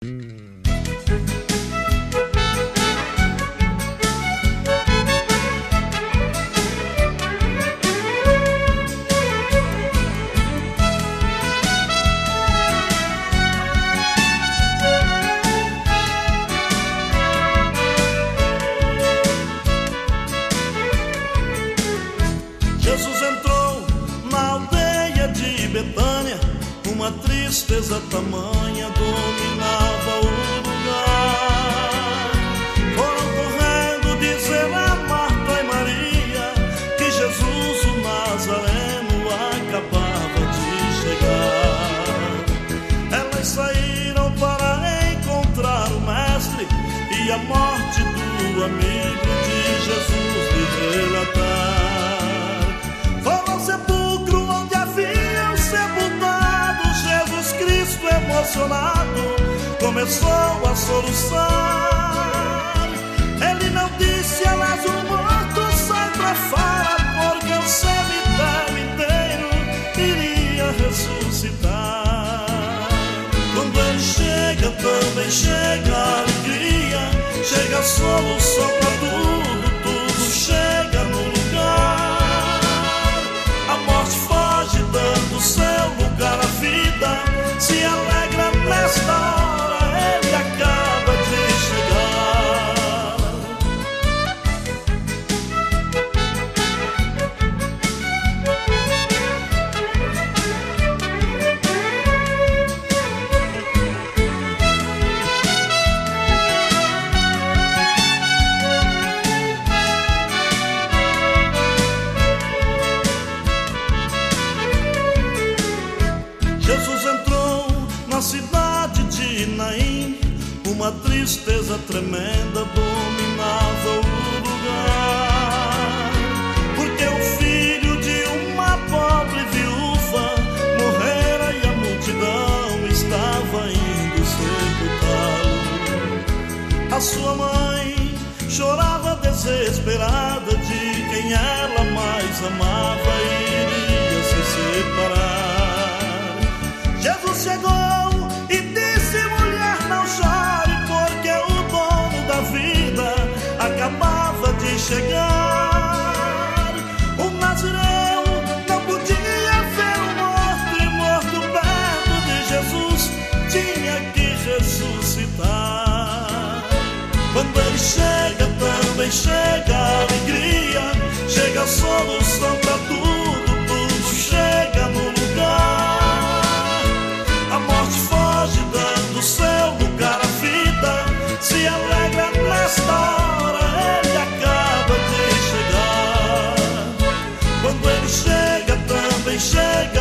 Jesus entrou na aldeia de Betânia, uma tristeza tamanha dominava o lugar. Foram correndo dizer a Marta e Maria que Jesus o Nazareno acabava de chegar. Elas saíram para encontrar o mestre e a morte do amigo de Jesus lhe relatar. Emocionado, começou a soluçar. Ele não disse a Lázaro morto, sai pra fora, porque o cemitério inteiro iria ressuscitar. Quando ele chega, também chega a alegria, chega a solução pra tudo, tudo chega no lugar. A morte foge dando seu lugar à vida, se alegra nesta hora, ele acaba de chegar. Jesus entrou na cidade de Naim, uma tristeza tremenda dominava o lugar, porque o filho de uma pobre viúva morrera e a multidão estava indo sepultá-lo. A sua mãe chorava desesperada de quem ela mais amava e iria se separar. Jesus chegou e disse: mulher, não chore, porque o dono da vida acabava de chegar. O Nazireu não podia ver o morto, e morto perto de Jesus tinha que ressuscitar. Quando ele chega, também chega a alegria, chega a solução pra tudo, tudo chega no lugar. A morte foge dando seu lugar à vida, se alegra nesta hora, ele acaba de chegar. Quando ele chega, também chega